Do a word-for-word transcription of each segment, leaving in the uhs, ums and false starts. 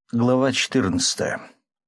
Глава четырнадцатая.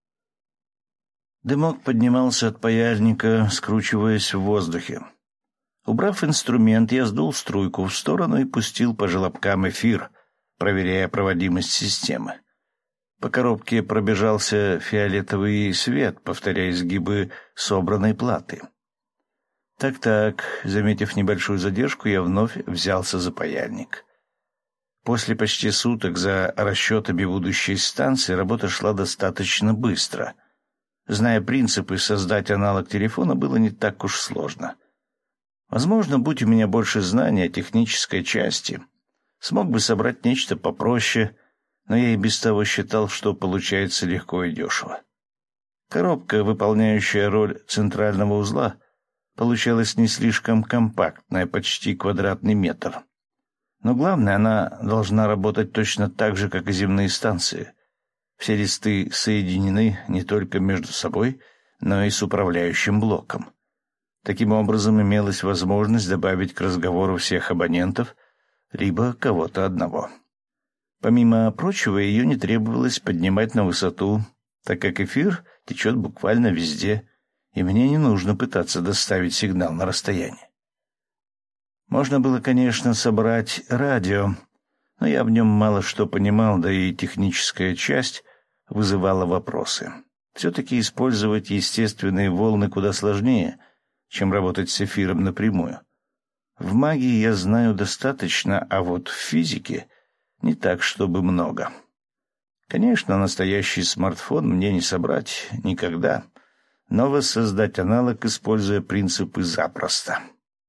Дымок поднимался от паяльника, скручиваясь в воздухе. Убрав инструмент, я сдул струйку в сторону и пустил по желобкам эфир, проверяя проводимость системы. По коробке пробежался фиолетовый свет, повторяя изгибы собранной платы. Так-так, заметив небольшую задержку, я вновь взялся за паяльник. После почти суток за расчетами будущей станции работа шла достаточно быстро. Зная принципы, создать аналог телефона было не так уж сложно. Возможно, будь у меня больше знаний о технической части, смог бы собрать нечто попроще, но я и без того считал, что получается легко и дешево. Коробка, выполняющая роль центрального узла, получалась не слишком компактная, почти квадратный метр. Но главное, она должна работать точно так же, как и земные станции. Все листы соединены не только между собой, но и с управляющим блоком. Таким образом, имелась возможность добавить к разговору всех абонентов, либо кого-то одного. Помимо прочего, ее не требовалось поднимать на высоту, так как эфир течет буквально везде, и мне не нужно пытаться доставить сигнал на расстояние. Можно было, конечно, собрать радио, но я в нем мало что понимал, да и техническая часть вызывала вопросы. Все-таки использовать естественные волны куда сложнее, чем работать с эфиром напрямую. В магии я знаю достаточно, а вот в физике не так, чтобы много. Конечно, настоящий смартфон мне не собрать никогда, но воссоздать аналог, используя принципы, запросто.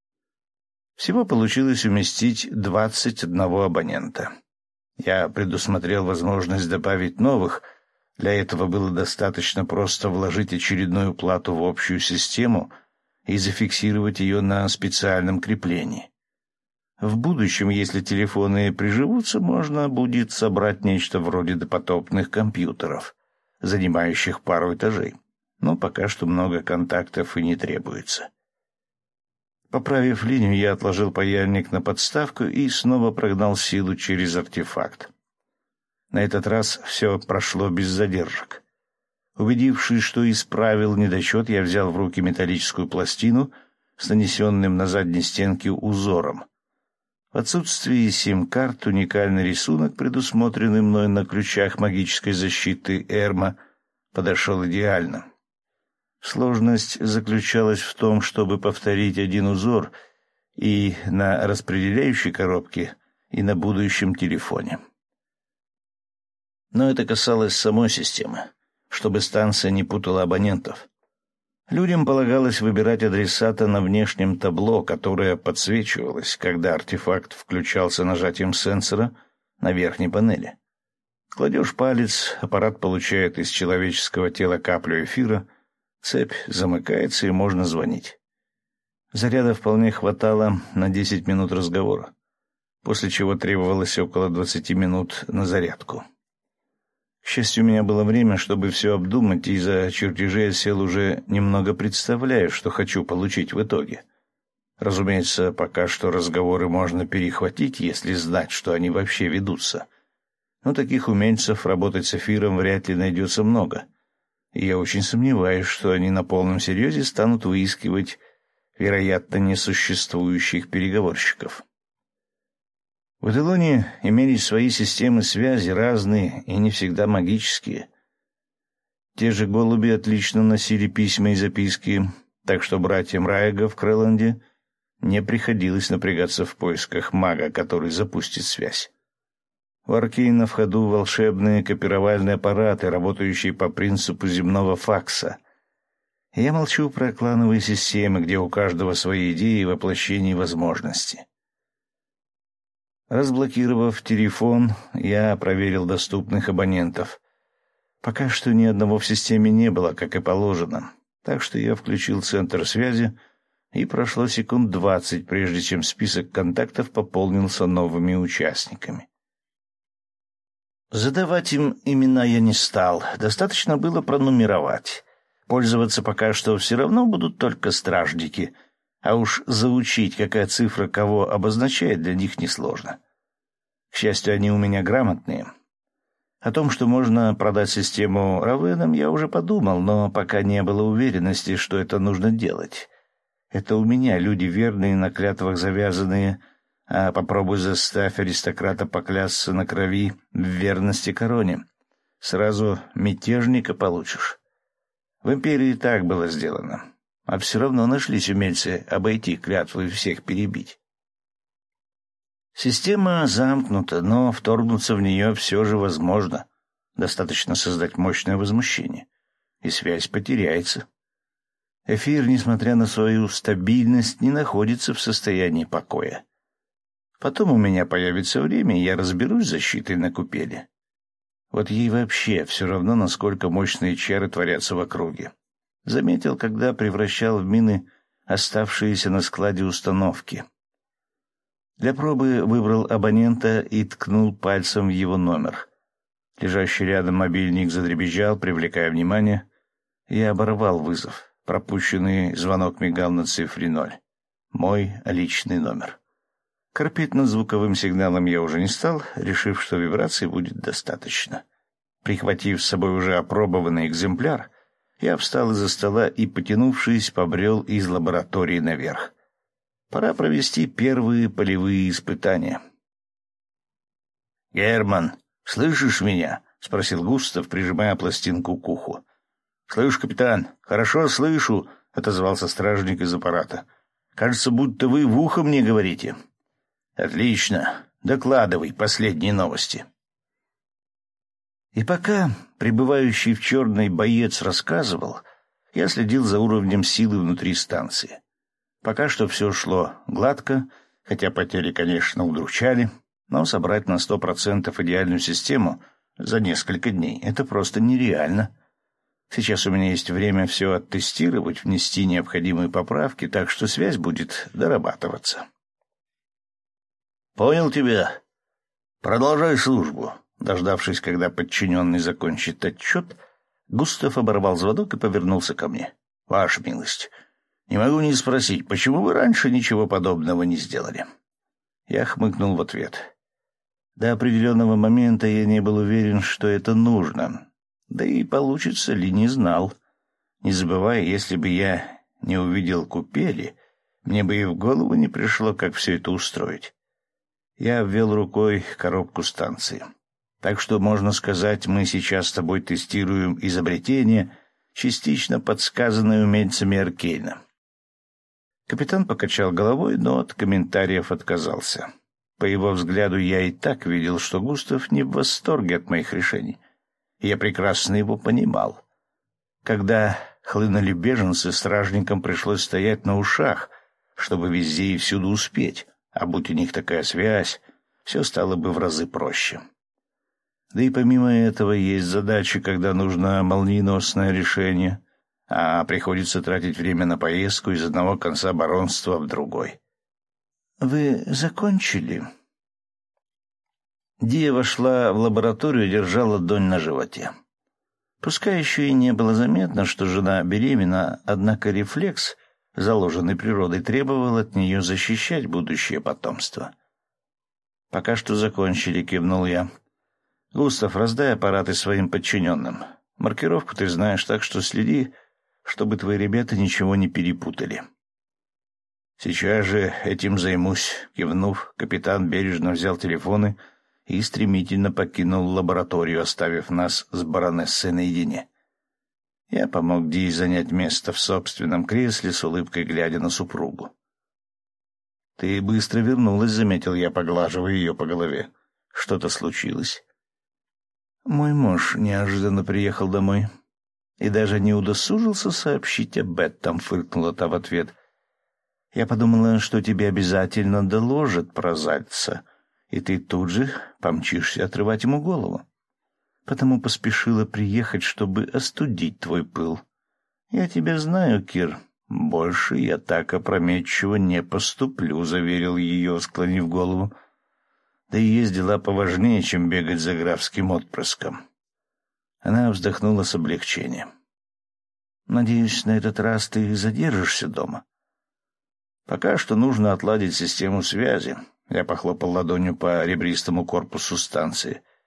Всего получилось уместить двадцать одного абонента. Я предусмотрел возможность добавить новых. Для этого было достаточно просто вложить очередную плату в общую систему и зафиксировать ее на специальном креплении. В будущем, если телефоны приживутся, можно будет собрать нечто вроде допотопных компьютеров, занимающих пару этажей. Но пока что много контактов и не требуется. Поправив линию, я отложил паяльник на подставку и снова прогнал силу через артефакт. На этот раз все прошло без задержек. Убедившись, что исправил недочет, я взял в руки металлическую пластину с нанесенным на задней стенке узором. В отсутствии сим-карт уникальный рисунок, предусмотренный мной на ключах магической защиты Эрма, подошел идеально. Сложность заключалась в том, чтобы повторить один узор и на распределяющей коробке, и на будущем телефоне. Но это касалось самой системы, чтобы станция не путала абонентов. Людям полагалось выбирать адресата на внешнем табло, которое подсвечивалось, когда артефакт включался нажатием сенсора на верхней панели. Кладешь палец, аппарат получает из человеческого тела каплю эфира, цепь замыкается и можно звонить. Заряда вполне хватало на десять минут разговора, после чего требовалось около двадцати минут на зарядку. К счастью, у меня было время, чтобы все обдумать, и за чертежей я сел уже немного представляя, что хочу получить в итоге. Разумеется, пока что разговоры можно перехватить, если знать, что они вообще ведутся. Но таких умельцев работать с эфиром вряд ли найдется много. И я очень сомневаюсь, что они на полном серьезе станут выискивать, вероятно, несуществующих переговорщиков. В Эделоне имелись свои системы связи, разные и не всегда магические. Те же голуби отлично носили письма и записки, так что братьям Райга в Крэланде не приходилось напрягаться в поисках мага, который запустит связь. В Аркейне на ходу волшебные копировальные аппараты, работающие по принципу земного факса. И я молчу про клановые системы, где у каждого свои идеи и воплощения возможности. Разблокировав телефон, я проверил доступных абонентов. Пока что ни одного в системе не было, как и положено, так что я включил центр связи, и прошло секунд двадцать, прежде чем список контактов пополнился новыми участниками. Задавать им имена я не стал, достаточно было пронумеровать. Пользоваться пока что все равно будут только стражники, а уж заучить, какая цифра кого обозначает, для них несложно. К счастью, они у меня грамотные. О том, что можно продать систему равенам, я уже подумал, но пока не было уверенности, что это нужно делать. Это у меня люди верные, на клятвах завязанные, а попробуй заставь аристократа поклясться на крови в верности короне. Сразу мятежника получишь. В империи так было сделано. А все равно нашлись умельцы обойти клятву и всех перебить. Система замкнута, но вторгнуться в нее все же возможно. Достаточно создать мощное возмущение, и связь потеряется. Эфир, несмотря на свою стабильность, не находится в состоянии покоя. Потом у меня появится время, и я разберусь с защитой на купели. Вот ей вообще все равно, насколько мощные чары творятся в округе. Заметил, когда превращал в мины оставшиеся на складе установки. Для пробы выбрал абонента и ткнул пальцем в его номер. Лежащий рядом мобильник задребезжал, привлекая внимание. Я оборвал вызов. Пропущенный звонок мигал на цифре ноль. Мой личный номер. Корпеть над звуковым сигналом я уже не стал, решив, что вибраций будет достаточно. Прихватив с собой уже опробованный экземпляр, я встал из-за стола и, потянувшись, побрел из лаборатории наверх. Пора провести первые полевые испытания. — Герман, слышишь меня? — спросил Густав, прижимая пластинку к уху. — Слышу, капитан. Хорошо слышу, — отозвался стражник из аппарата. — Кажется, будто вы в ухо мне говорите. — Отлично. Докладывай последние новости. И пока пребывающий в черной боец рассказывал, я следил за уровнем силы внутри станции. Пока что все шло гладко, хотя потери, конечно, удручали, но собрать на сто процентов идеальную систему за несколько дней — это просто нереально. Сейчас у меня есть время все оттестировать, внести необходимые поправки, так что связь будет дорабатываться. «Понял тебя. Продолжай службу». Дождавшись, когда подчиненный закончит отчет, Густав оборвал звонок и повернулся ко мне. — Ваша милость, не могу не спросить, почему вы раньше ничего подобного не сделали? Я хмыкнул в ответ. До определенного момента я не был уверен, что это нужно. Да и получится ли, не знал. Не забывая, если бы я не увидел купели, мне бы и в голову не пришло, как все это устроить. Я обвел рукой коробку станции. Так что, можно сказать, мы сейчас с тобой тестируем изобретение, частично подсказанное умельцами Аркейна. Капитан покачал головой, но от комментариев отказался. По его взгляду я и так видел, что Густав не в восторге от моих решений. Я прекрасно его понимал. Когда хлынули беженцы, стражникам пришлось стоять на ушах, чтобы везде и всюду успеть, а будь у них такая связь, все стало бы в разы проще. Да и помимо этого есть задачи, когда нужно молниеносное решение, а приходится тратить время на поездку из одного конца баронства в другой. «Вы закончили?» Дия вошла в лабораторию и держала ладонь на животе. Пускай еще и не было заметно, что жена беременна, однако рефлекс, заложенный природой, требовал от нее защищать будущее потомство. «Пока что закончили», — кивнул я. «Густав, раздай аппараты своим подчиненным. Маркировку ты знаешь, так что следи, чтобы твои ребята ничего не перепутали». «Сейчас же этим займусь», — кивнув, капитан бережно взял телефоны и стремительно покинул лабораторию, оставив нас с баронессой наедине. Я помог Ди занять место в собственном кресле, с улыбкой глядя на супругу. «Ты быстро вернулась», — заметил я, поглаживая ее по голове. «Что-то случилось?» Мой муж неожиданно приехал домой и даже не удосужился сообщить об этом, — фыркнула та в ответ. Я подумала, что тебе обязательно доложат про Зальца, и ты тут же помчишься отрывать ему голову. Потому поспешила приехать, чтобы остудить твой пыл. Я тебя знаю, Кир. Больше я так опрометчиво не поступлю, — заверил ее, склонив голову. Да и есть дела поважнее, чем бегать за графским отпрыском. Она вздохнула с облегчением. «Надеюсь, на этот раз ты задержишься дома?» «Пока что нужно отладить систему связи», — я похлопал ладонью по ребристому корпусу станции.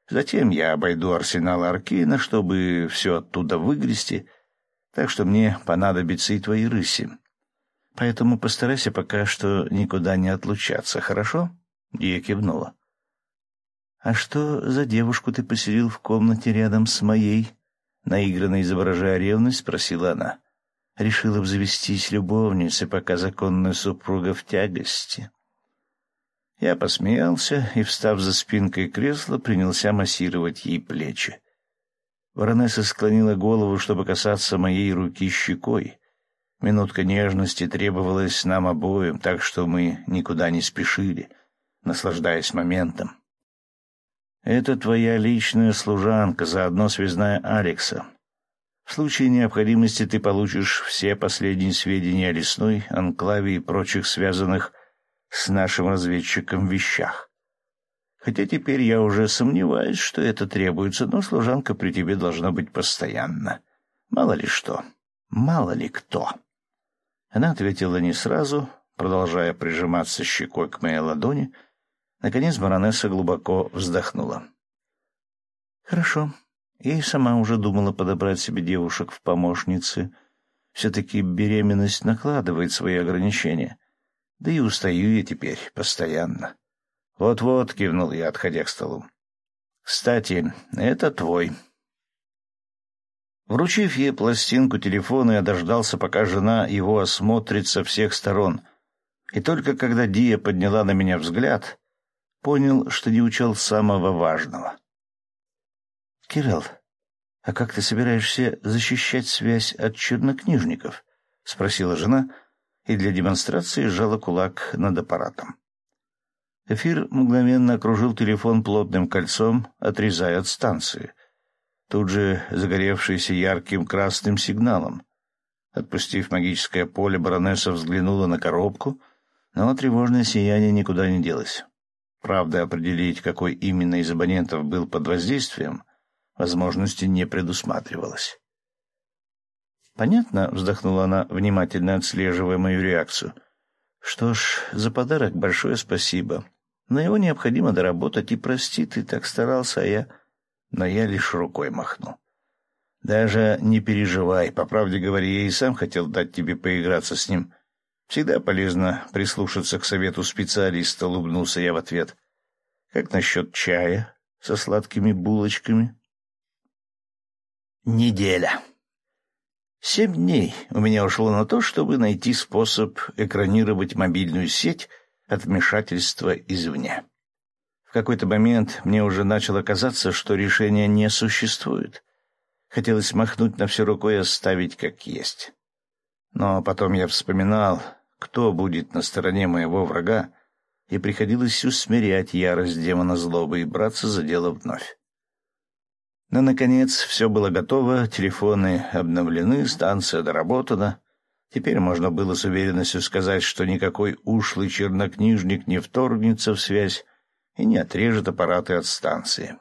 Затем я обойду арсенал Аркейна, чтобы все оттуда выгрести, так что мне понадобятся и твои рыси. Поэтому постарайся пока что никуда не отлучаться, хорошо?» Дия кивнула. «А что за девушку ты поселил в комнате рядом с моей?» Наигранно изображая ревность, спросила она. «Решила обзавестись любовницей, пока законная супруга в тягости». Я посмеялся и, встав за спинкой кресла, принялся массировать ей плечи. Баронесса склонила голову, чтобы касаться моей руки щекой. Минутка нежности требовалась нам обоим, так что мы никуда не спешили, наслаждаясь моментом. «Это твоя личная служанка, заодно связная Алекса. В случае необходимости ты получишь все последние сведения о лесной, анклаве и прочих связанных с нашим разведчиком вещах. Хотя теперь я уже сомневаюсь, что это требуется, но служанка при тебе должна быть постоянно. Мало ли что, мало ли кто». Она ответила не сразу, продолжая прижиматься щекой к моей ладони. Наконец баронесса глубоко вздохнула. «Хорошо. Я и сама уже думала подобрать себе девушек в помощницы. Все-таки беременность накладывает свои ограничения. Да и устаю я теперь постоянно». «Вот-вот», — кивнул я, отходя к столу. «Кстати, это твой». Вручив ей пластинку телефона, я дождался, пока жена его осмотрит со всех сторон. И только когда Дия подняла на меня взгляд, понял, что не учел самого важного. «Кирилл, а как ты собираешься защищать связь от чернокнижников?» — спросила жена, и для демонстрации сжала кулак над аппаратом. Эфир мгновенно окружил телефон плотным кольцом, отрезая от станции, тут же загоревшийся ярким красным сигналом. Отпустив магическое поле, баронесса взглянула на коробку, но тревожное сияние никуда не делось. Правда, определить, какой именно из абонентов был под воздействием, возможности не предусматривалось. «Понятно», — вздохнула она, внимательно отслеживая мою реакцию. «Что ж, за подарок большое спасибо. Но его необходимо доработать, и прости, ты так старался, а я...» Но я лишь рукой махнул. «Даже не переживай, по правде говоря, я и сам хотел дать тебе поиграться с ним. Всегда полезно прислушаться к совету специалиста», — улыбнулся я в ответ. «Как насчет чая со сладкими булочками?» Неделя. Семь дней у меня ушло на то, чтобы найти способ экранировать мобильную сеть от вмешательства извне. В какой-то момент мне уже начало казаться, что решения не существует. Хотелось махнуть на все рукой и оставить как есть. Но потом я вспоминал, кто будет на стороне моего врага, и приходилось усмирять ярость демона злобы и браться за дело вновь. Но, наконец, все было готово, телефоны обновлены, станция доработана. Теперь можно было с уверенностью сказать, что никакой ушлый чернокнижник не вторгнется в связь и не отрежет аппараты от станции.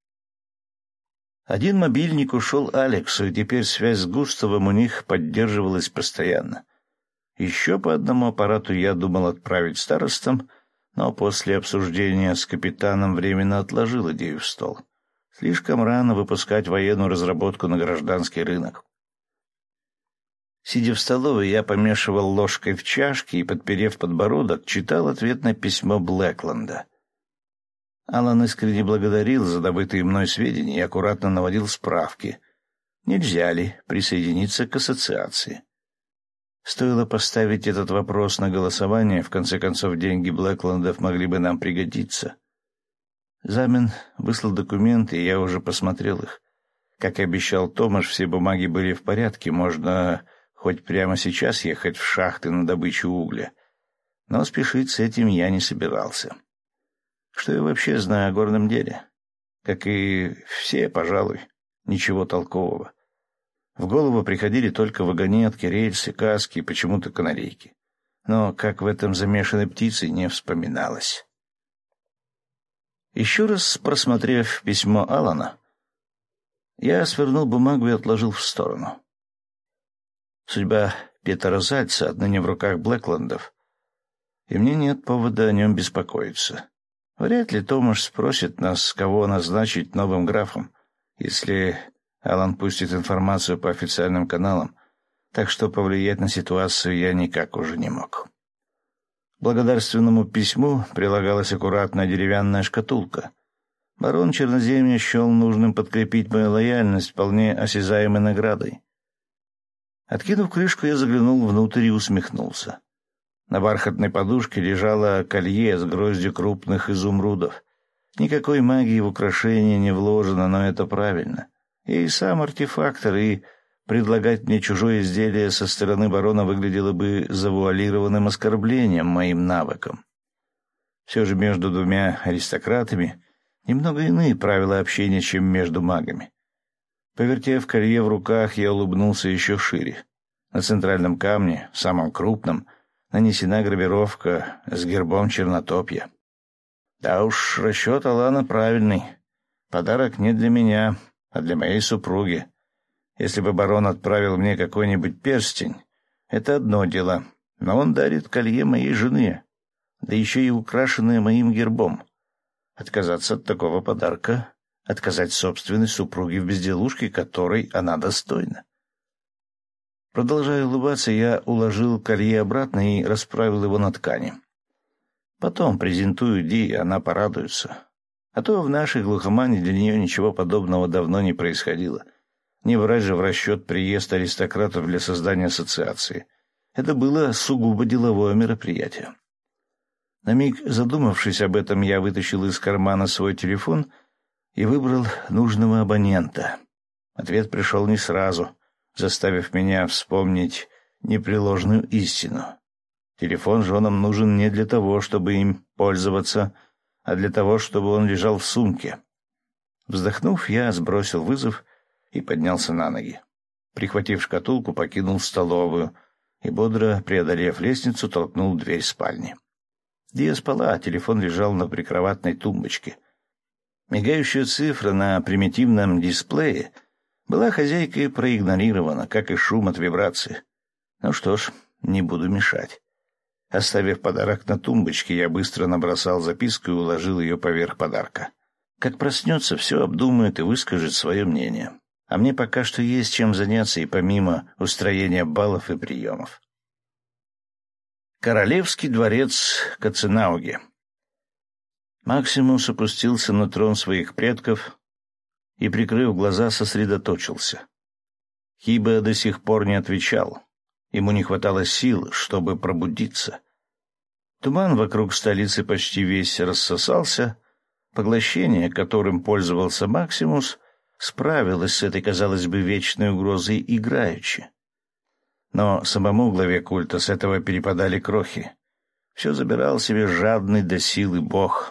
Один мобильник ушел Алексу, и теперь связь с Густавом у них поддерживалась постоянно. Еще по одному аппарату я думал отправить старостам, но после обсуждения с капитаном временно отложил идею в стол. Слишком рано выпускать военную разработку на гражданский рынок. Сидя в столовой, я помешивал ложкой в чашке и, подперев подбородок, читал ответ на письмо Блэкленда. Алан искренне благодарил за добытые мной сведения и аккуратно наводил справки. Нельзя ли присоединиться к ассоциации? Стоило поставить этот вопрос на голосование, в конце концов деньги Блэклендов могли бы нам пригодиться. Замен выслал документы, и я уже посмотрел их. Как и обещал Томаш, все бумаги были в порядке, можно хоть прямо сейчас ехать в шахты на добычу угля. Но спешить с этим я не собирался. Что я вообще знаю о горном деле? Как и все, пожалуй, ничего толкового. В голову приходили только вагонетки, рельсы, каски и почему-то канарейки. Но как в этом замешаны птицы, не вспоминалось. Еще раз просмотрев письмо Алана, я свернул бумагу и отложил в сторону. Судьба Петера Зальца отныне в руках Блэклендов, и мне нет повода о нем беспокоиться. Вряд ли Томаш спросит нас, кого назначить новым графом, если Алан пустит информацию по официальным каналам, так что повлиять на ситуацию я никак уже не мог. К благодарственному письму прилагалась аккуратная деревянная шкатулка. Барон Черноземья счел нужным подкрепить мою лояльность вполне осязаемой наградой. Откинув крышку, я заглянул внутрь и усмехнулся. На бархатной подушке лежало колье с гроздью крупных изумрудов. Никакой магии в украшение не вложено, но это правильно. Я и сам артефактор, и предлагать мне чужое изделие со стороны барона выглядело бы завуалированным оскорблением моим навыкам. Все же между двумя аристократами немного иные правила общения, чем между магами. Повертев колье в руках, я улыбнулся еще шире. На центральном камне, самом крупном, нанесена гравировка с гербом Чернотопья. Да уж, расчет Алана правильный. Подарок не для меня, а для моей супруги. Если бы барон отправил мне какой-нибудь перстень, это одно дело, но он дарит колье моей жене, да еще и украшенное моим гербом. Отказаться от такого подарка — отказать собственной супруге в безделушке, которой она достойна. Продолжая улыбаться, я уложил колье обратно и расправил его на ткани. Потом презентую Ди, и она порадуется. А то в нашей глухомане для нее ничего подобного давно не происходило. Не брать же в расчет приезд аристократов для создания ассоциации. Это было сугубо деловое мероприятие. На миг задумавшись об этом, я вытащил из кармана свой телефон и выбрал нужного абонента. Ответ пришел не сразу, заставив меня вспомнить непреложную истину. Телефон женам нужен не для того, чтобы им пользоваться, а для того, чтобы он лежал в сумке. Вздохнув, я сбросил вызов и поднялся на ноги. Прихватив шкатулку, покинул столовую и, бодро преодолев лестницу, толкнул дверь спальни. Дия спала, а телефон лежал на прикроватной тумбочке. Мигающая цифра на примитивном дисплее была хозяйкой проигнорирована, как и шум от вибрации. Ну что ж, не буду мешать. Оставив подарок на тумбочке, я быстро набросал записку и уложил ее поверх подарка. Как проснется, все обдумает и выскажет свое мнение. А мне пока что есть чем заняться и помимо устроения баллов и приемов. Королевский дворец Каценауге. Максимус опустился на трон своих предков и, прикрыв глаза, сосредоточился. Хиба до сих пор не отвечал. Ему не хватало сил, чтобы пробудиться. Туман вокруг столицы почти весь рассосался. Поглощение, которым пользовался Максимус, справилось с этой, казалось бы, вечной угрозой играючи. Но самому главе культа с этого перепадали крохи. Все забирал себе жадный до силы бог.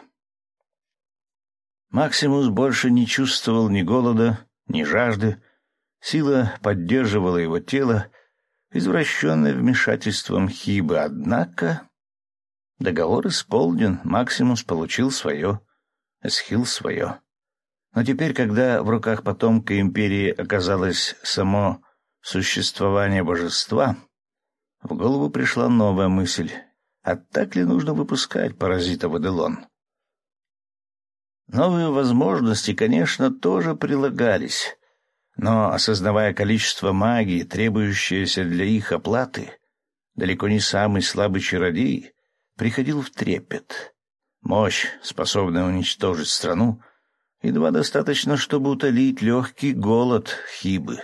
Максимус больше не чувствовал ни голода, ни жажды. Сила поддерживала его тело, извращенное вмешательством Хибы. Однако договор исполнен, Максимус получил свое, Эсхил свое. Но теперь, когда в руках потомка империи оказалось само существование божества, в голову пришла новая мысль. А так ли нужно выпускать паразита в Эделон? Новые возможности, конечно, тоже прилагались, но, осознавая количество магии, требующееся для их оплаты, далеко не самый слабый чародей приходил в трепет. Мощь, способная уничтожить страну, едва достаточно, чтобы утолить легкий голод Хибы.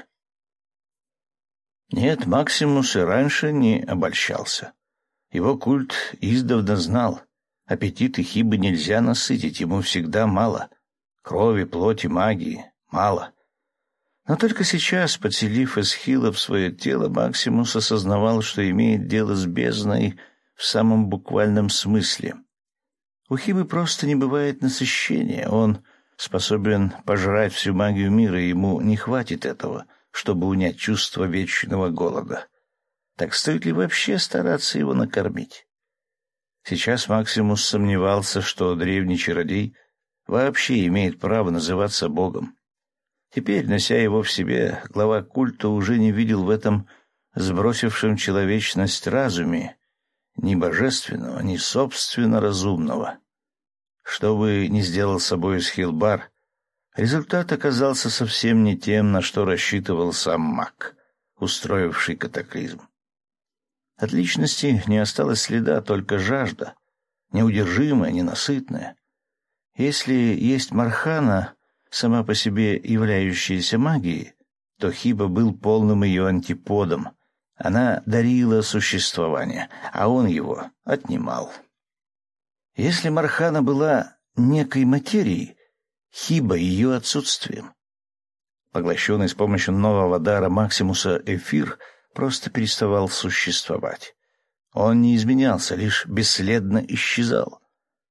Нет, Максимус и раньше не обольщался. Его культ издавна знал, аппетиты Хибы нельзя насытить, ему всегда мало. Крови, плоти, магии мало. Но только сейчас, подселив Эсхила в свое тело, Максимус осознавал, что имеет дело с бездной в самом буквальном смысле. У Хибы просто не бывает насыщения, он способен пожрать всю магию мира, и ему не хватит этого, чтобы унять чувство вечного голода. Так стоит ли вообще стараться его накормить? Сейчас Максимус сомневался, что древний чародей вообще имеет право называться богом. Теперь, нося его в себе, глава культа уже не видел в этом сбросившем человечность разуме ни божественного, ни собственно разумного. Что бы ни сделал с собой Схилбар, результат оказался совсем не тем, на что рассчитывал сам маг, устроивший катаклизм. От личности не осталось следа, только жажда, неудержимая, ненасытная. Если есть Мархана, сама по себе являющаяся магией, то Хиба был полным ее антиподом. Она дарила существование, а он его отнимал. Если Мархана была некой материей, Хиба — ее отсутствием. Поглощенный с помощью нового дара Максимуса эфир просто переставал существовать. Он не изменялся, лишь бесследно исчезал.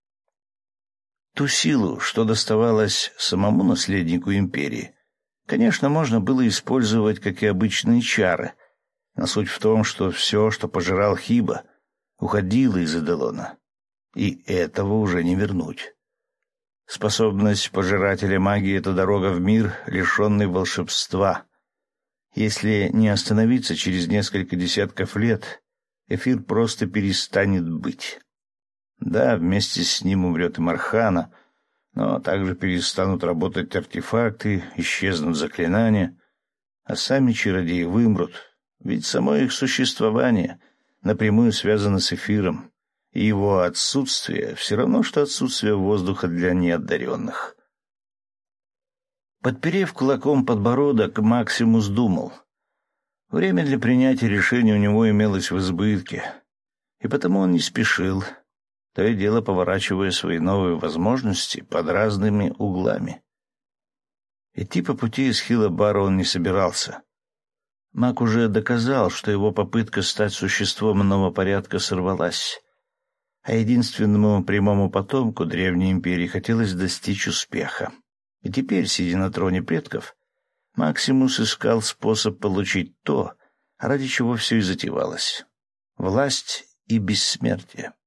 Ту силу, что доставалось самому наследнику империи, конечно, можно было использовать, как и обычные чары, но суть в том, что все, что пожирал Хиба, уходило из Эделона, и этого уже не вернуть. Способность пожирателя магии — это дорога в мир, лишенный волшебства. Если не остановиться через несколько десятков лет, эфир просто перестанет быть. Да, вместе с ним умрет и Мархана, но также перестанут работать артефакты, исчезнут заклинания, а сами чародеи вымрут, ведь само их существование напрямую связано с эфиром, и его отсутствие все равно, что отсутствие воздуха для неодаренных. Подперев кулаком подбородок, Максимус думал. Время для принятия решения у него имелось в избытке, и потому он не спешил, то и дело поворачивая свои новые возможности под разными углами. Идти по пути из Хилабара он не собирался. Маг уже доказал, что его попытка стать существом иного порядка сорвалась, а единственному прямому потомку Древней Империи хотелось достичь успеха. И теперь, сидя на троне предков, Максимус искал способ получить то, ради чего все и затевалось — власть и бессмертие.